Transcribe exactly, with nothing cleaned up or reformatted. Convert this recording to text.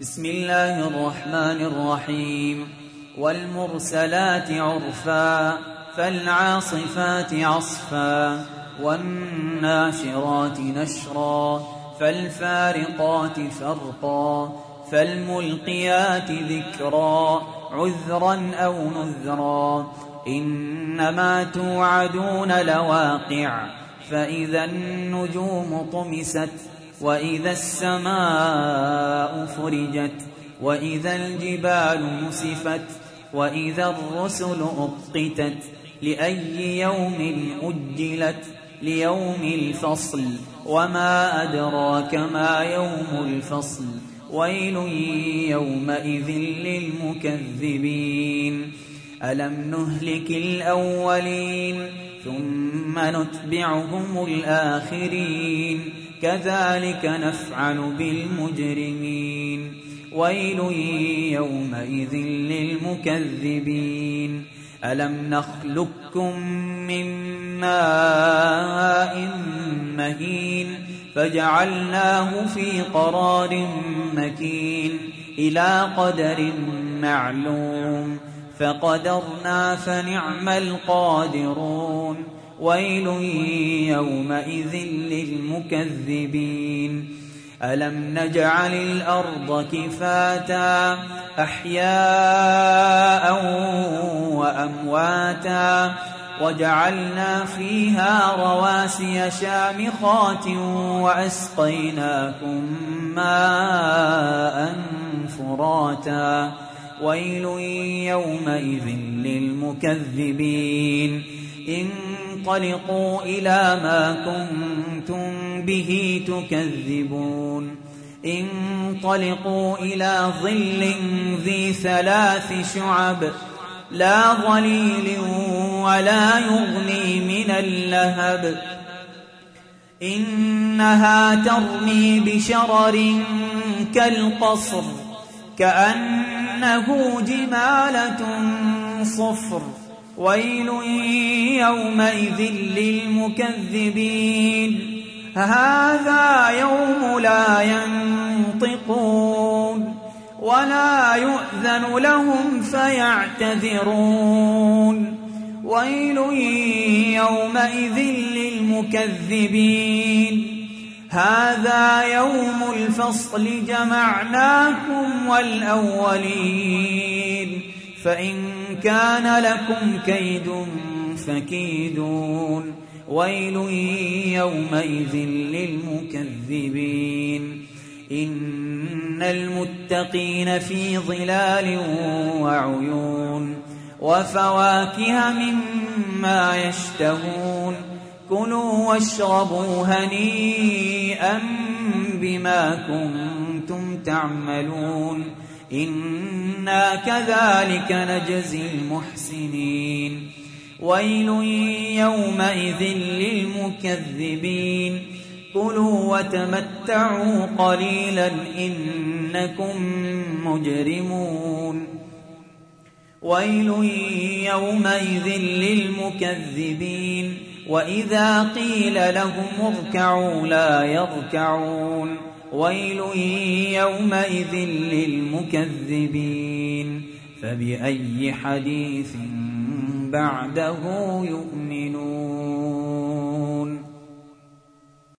بسم الله الرحمن الرحيم والمرسلات عرفا فالعاصفات عصفا والناشرات نشرا فالفارقات فرقا فالملقيات ذكرا عذرا أو نذرا إنما توعدون لواقع فإذا النجوم طمست وإذا السماء فرجت وإذا الجبال نسفت وإذا الرسل أقتت لأي يوم أجلت ليوم الفصل وما أدراك ما يوم الفصل ويل يومئذ للمكذبين ألم نهلك الأولين ثم نتبعهم الآخرين كذلك نفعل بالمجرمين ويل يومئذ للمكذبين ألم نخلقكم من ماء مهين فجعلناه في قرار مكين إلى قدر معلوم فقدرنا فنعم القادرون ويل يومئذ للمكذبين ألم نجعل الأرض كفاتا أحياء وأمواتا وجعلنا فيها رواسي شامخات وأسقيناكم ماء فراتا ويل يومئذ للمكذبين انطلقوا إلى ما كنتم به تكذبون انطلقوا إلى ظل ذي ثلاث شعب لا ظليل ولا يغني من اللهب إنها ترمي بشرر كالقصر كأنه جمالة صفر ويل يومئذ للمكذبين هذا يوم لا ينطقون ولا يؤذن لهم فيعتذرون ويل يومئذ للمكذبين هذا يوم الفصل جمعناكم والأولين فإن كان لكم كيد فكيدون ويل يومئذ للمكذبين إن المتقين في ظلال وعيون وفواكه مما يشتهون كلوا واشربوا هنيئا بما كنتم تعملون إنا كذلك نجزي المحسنين ويل يومئذ للمكذبين كلوا وتمتعوا قليلا إنكم مجرمون ويل يومئذ للمكذبين وإذا قيل لهم اركعوا لا يركعون ويل يومئذ للمكذبين فبأي حديث بعده يؤمنون